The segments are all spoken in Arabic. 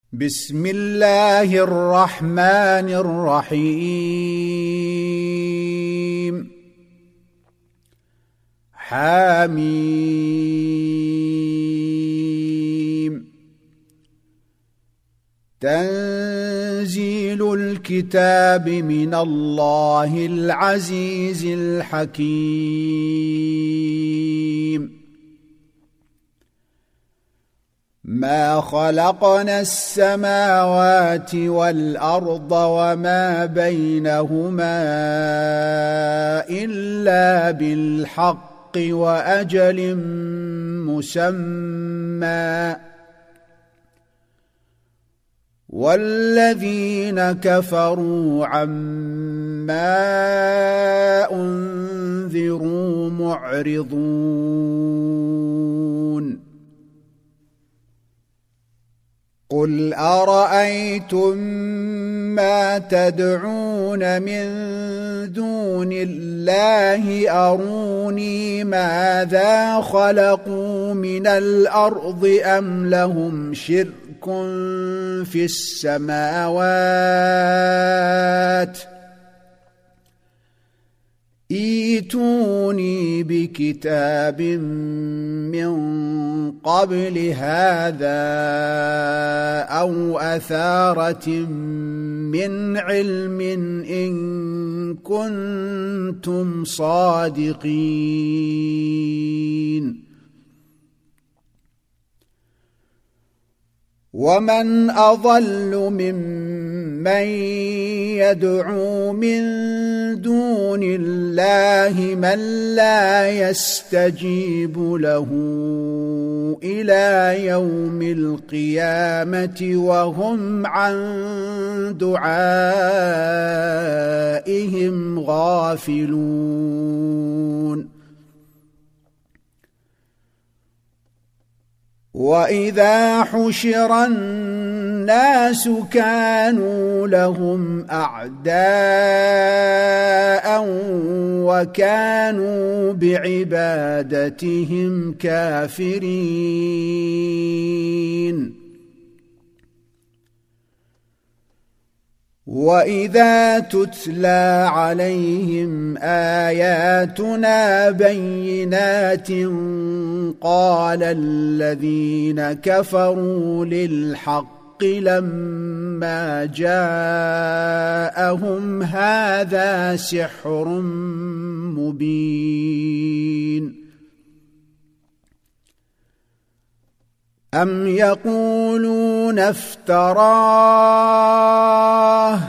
بسم الله الرحمن الرحيم حميم تنزيل الكتاب من الله العزيز الحكيم ما خلقنا السماوات والأرض وما بينهما إلا بالحق وأجل مسمى والذين كفروا عما أنذروا معرضون قل أرأيتم ما تدعون من دون الله أروني ماذا خلقوا من الأرض أم لهم شرك في السماوات ائتوني بكتاب من قبل هذا أو أثارة من علم إن كنتم صادقين ومن أضل ممن يدعو من دون الله من لا يستجيب له إلى يوم القيامة وهم عن دعائهم غافلون وإذا حشر الناس كانوا لهم أعداء وكانوا بعبادتهم كافرين وإذا تتلى عليهم آياتنا بينات قال الذين كفروا للحق لما جاءهم هذا سحر مبين أم يقولون افتراه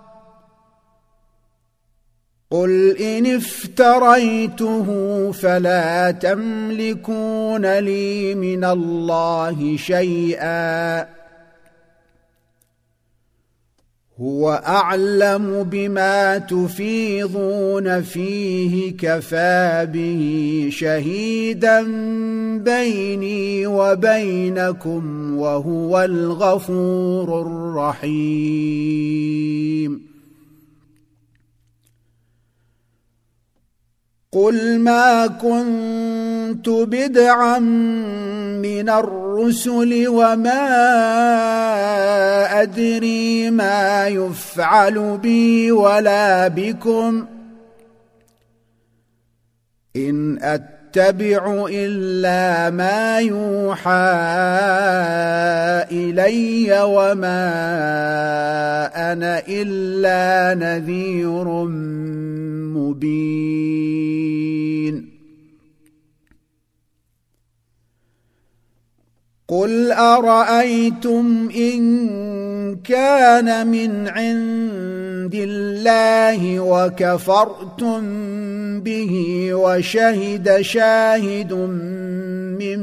قل إن افتريته فلا تملكون لي من الله شيئا هو أعلم بما تفيضون فيه كفى به شهيدا بيني وبينكم وهو الغفور الرحيم قل ما كنت بدعا من الرسل وما أدري ما يفعل بي ولا بكم إن أتبع إلا ما يوحى إلي وما أنا إلا نذير مبين قل أرأيتم إن كان من عند الله وكفرتم به وشهد شاهد من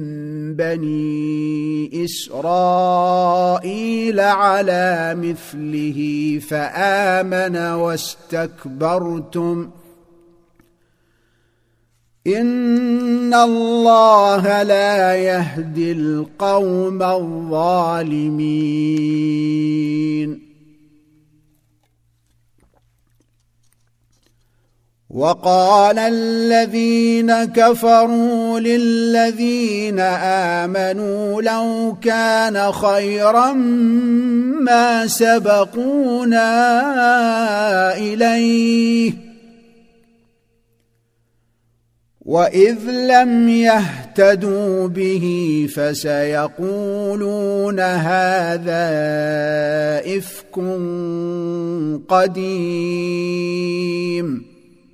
بني إسرائيل على مثله فآمن واستكبرتم إن الله لا يهدي القوم الظالمين وقال الذين كفروا للذين آمنوا لو كان خيرا ما سبقونا إليه وإذ لم يهتدوا به فسيقولون هذا إفك قديم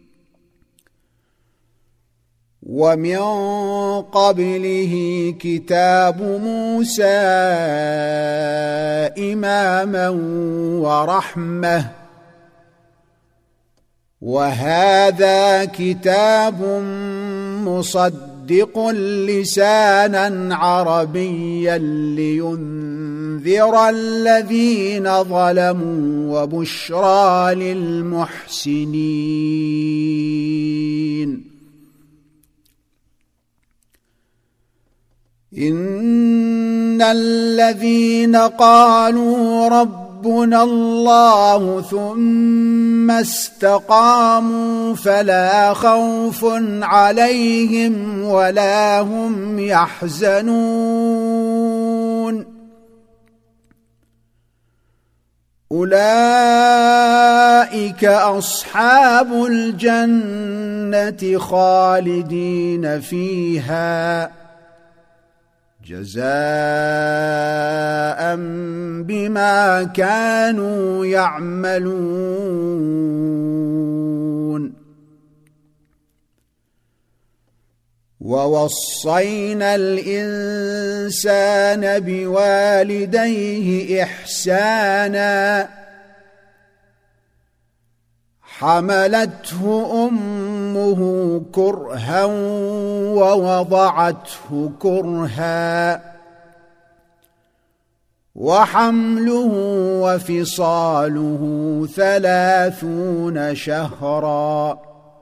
ومن قبله كتاب موسى إماما ورحمة وهذا كتاب مصدق لسانا عربيا لينذر الذين ظلموا وبشرى للمحسنين إن الذين قالوا ربنا الله ثم استقاموا فلا خوف عليهم ولا هم يحزنون أولئك أصحاب الجنة خالدين فيها جزاء بما كانوا يعملون ووصينا الإنسان بوالديه إحسانا حملته أمه كرها ووضعته كرها وحمله وفصاله 30 شهرا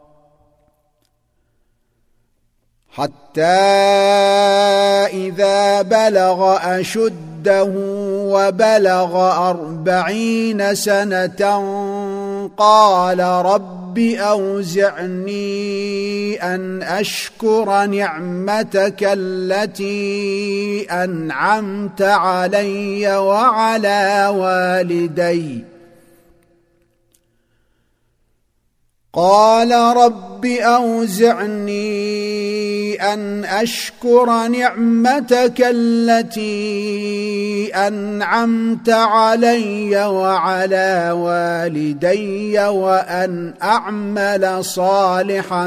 حتى إذا بلغ أشده وبلغ 40 سنة قال رب أوزعني أن أشكر نعمتك التي أنعمت علي وعلى والدي قال رب أوزعني أن أشكر نعمتك التي أنعمت علي وعلى والدي وأن أعمل صالحا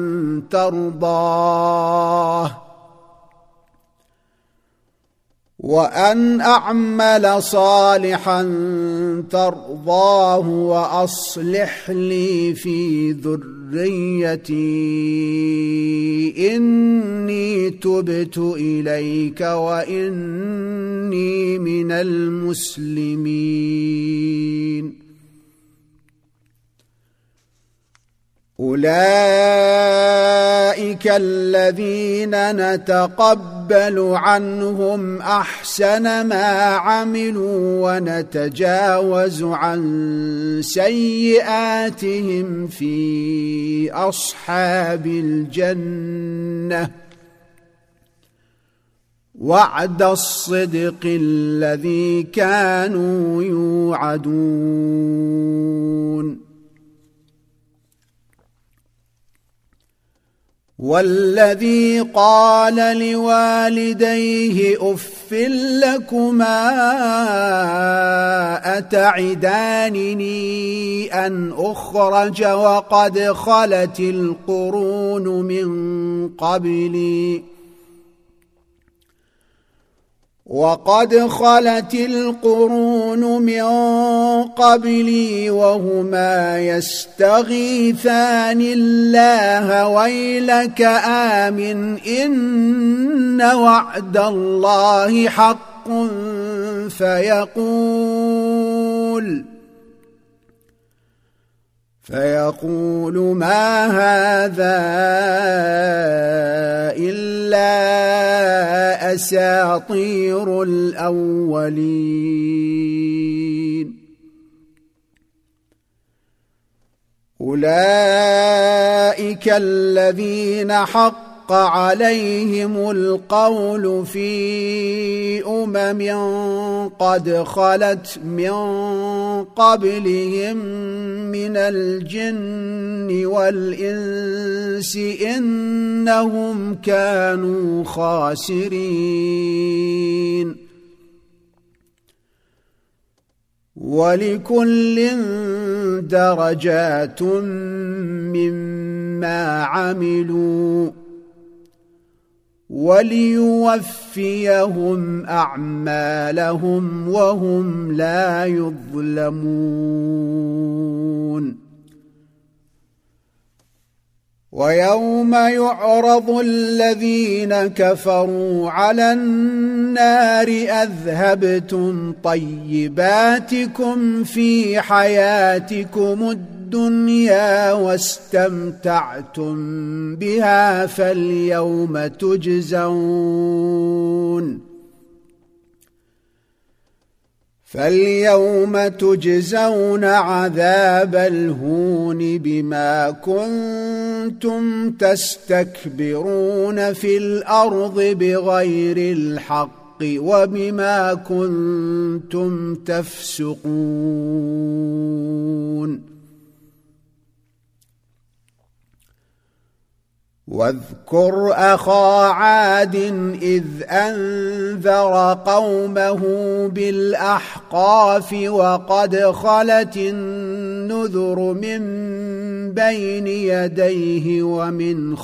ترضاه وأصلح لي في ذريتي إني تبت إليك وإني من المسلمين أولئك الذين نتقبل عنهم أحسن ما عملوا ونتجاوز عن سيئاتهم في أصحاب الجنة وعد الصدق الذي كانوا يوعدون والذي قال لوالديه أف لكما أتعدانني أن أخرج وقد خلت القرون من قبلي وهما يستغيثان الله ويلك آمن إن وعد الله حق فيقول ما هذا إلا أساطير الأولين أولئك أولئك الذين حق عليهم القول في قد خلت من قبلهم من الجن والإنس إنهم كانوا خاسرين ولكل درجات مما عملوا وليوفيهم أعمالهم وهم لا يظلمون ويوم يعرض الذين كفروا على النار أذهبتم طيباتكم في حياتكم الدنيا واستمتعتم بها فاليوم تجزون عذاب الهون بما كنتم تستكبرون في الأرض بغير الحق وبما كنتم تفسقون واذكر أخا عاد إذ أنذر قومه بالأحقاف وقد خلت النذر من بين يديه ومن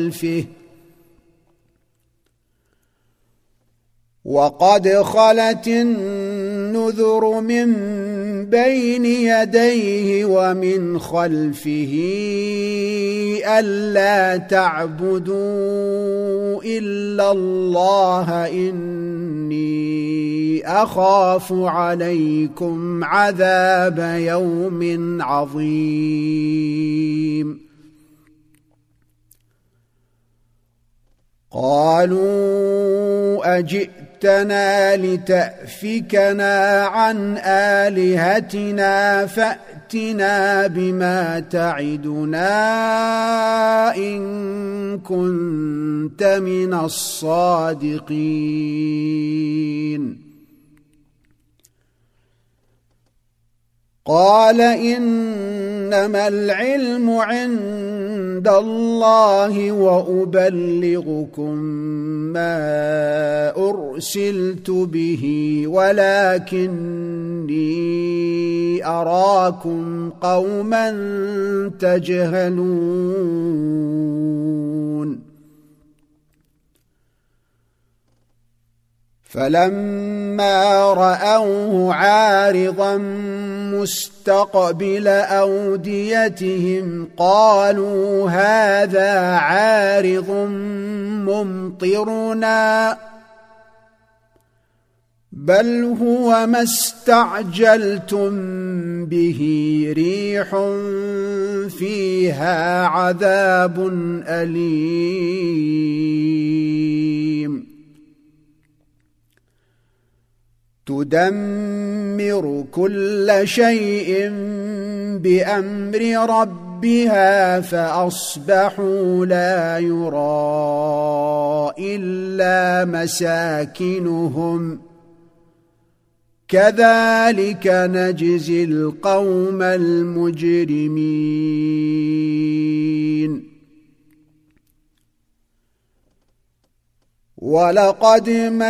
خلفه ألا تعبدوا إلا الله إني أخاف عليكم عذاب يوم عظيم قالوا أجئتنا لتأفكنا عن آلهتنا فأتنا بما تعدنا إن كنت من الصادقين قال إنما العلم عند الله وأبلغكم ما أرسلت به ولكني أراكم قوما تجهلون فلما رأوه عارضا مستقبل أوديتهم قالوا هذا عارض ممطرنا بل هو ما استعجلتم به ريح فيها عذاب أليم تدمر كل شيء بأمر ربها فأصبحوا لا يرى إلا مساكنهم كذلك نجزي القوم المجرمين ولقد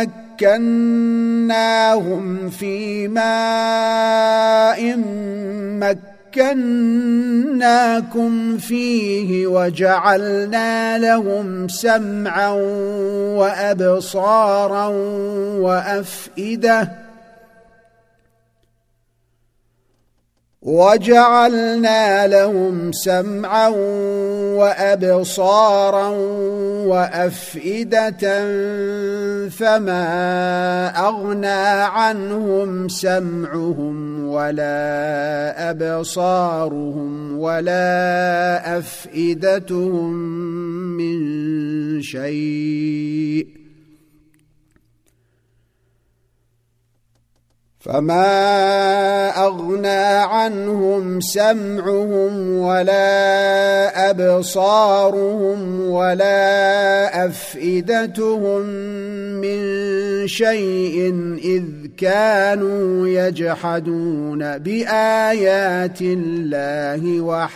مكناهم في ماء مكناكم فيه وجعلنا لهم سمعا وأبصارا وأفئدة فما أغنى عنهم سمعهم ولا أبصارهم ولا أفئدتهم من شيء فما أغنى عنهم سمعهم ولا أبصارهم ولا أفئدتهم من شيء إذ كانوا يجحدون بآيات الله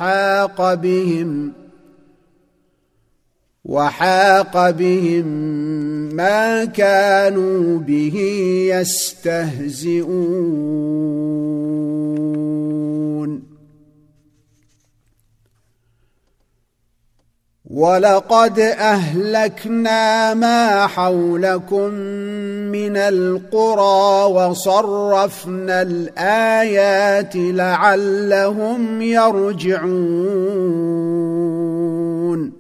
وحاق بهم ما كانوا به يستهزئون ولقد أهلكنا ما حولكم من القرى وصرفنا الآيات لعلهم يرجعون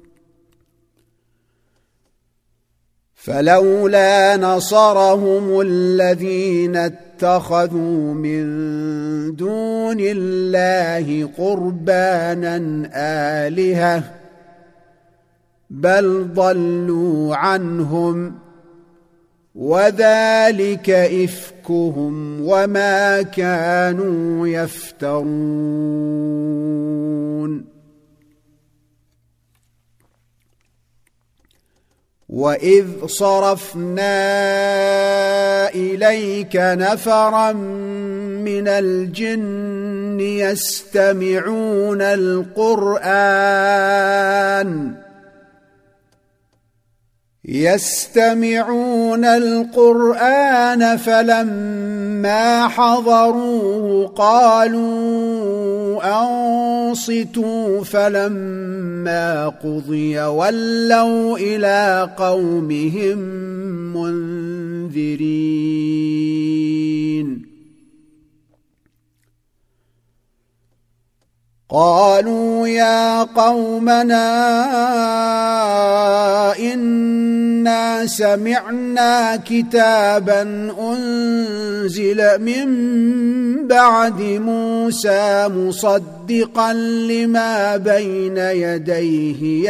فلولا نصرهم الذين اتخذوا من دون الله قربانا آلهة بل ضلوا عنهم وذلك إفكهم وما كانوا يفترون وإذ صرفنا إليك نفرا من الجن يستمعون القرآن فلما حضروه قالوا أنصتوا فلما قضي ولوا إلى قومهم منذرين قالوا يا قومنا إنا سمعنا كتابا أنزل من بعد موسى مصدقا لما بين يديه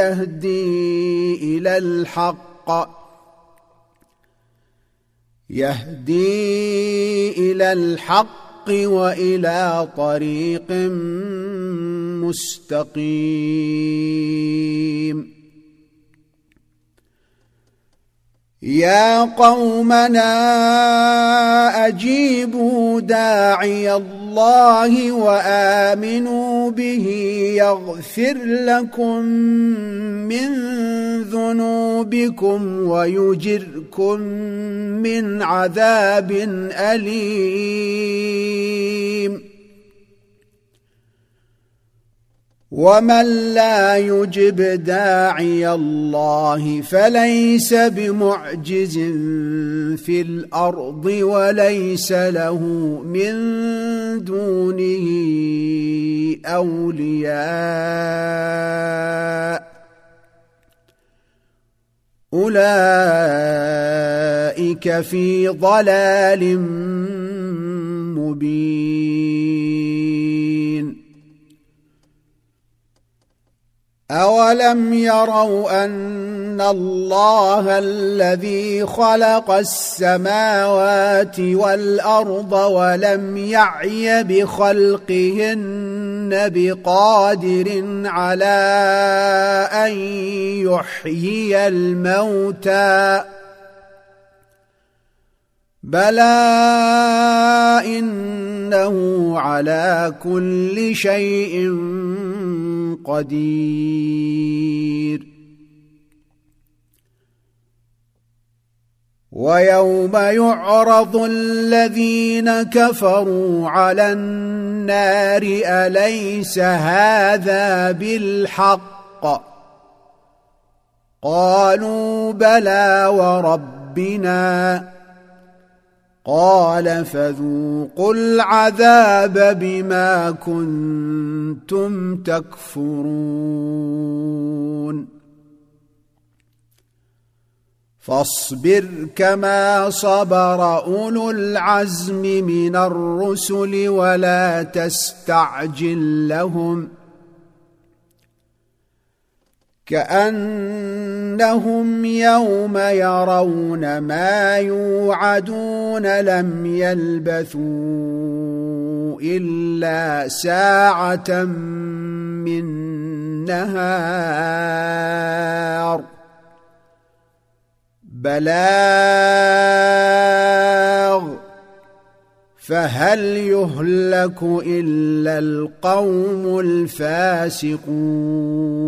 يهدي إلى الحق وإلى طريق مستقيم يا قومنا أجيبوا داعي الله وآمنوا به يغفر لكم من ذنوبكم ويجركم من عذاب أليم ومن لا يجب داعي الله فليس بمعجز في الأرض وليس له من دونه أولياء أولئك في ضلال مبين أولم يروا أن الله الذي خلق السماوات والأرض ولم يعي بخلقهن بقادر على أن يحيي الموتى بلى إنه على كل شيء قدير ويوم يعرض الذين كفروا على النار أليس هذا بالحق قالوا بلى وربنا قال فذوقوا العذاب بما كنتم تكفرون فاصبر كما صبر أولو العزم من الرسل ولا تستعجل لهم كأنهم يوم يرون ما يوعدون لم يلبثوا إلا ساعة من نهار بلاغ فهل يهلك إلا القوم الفاسقون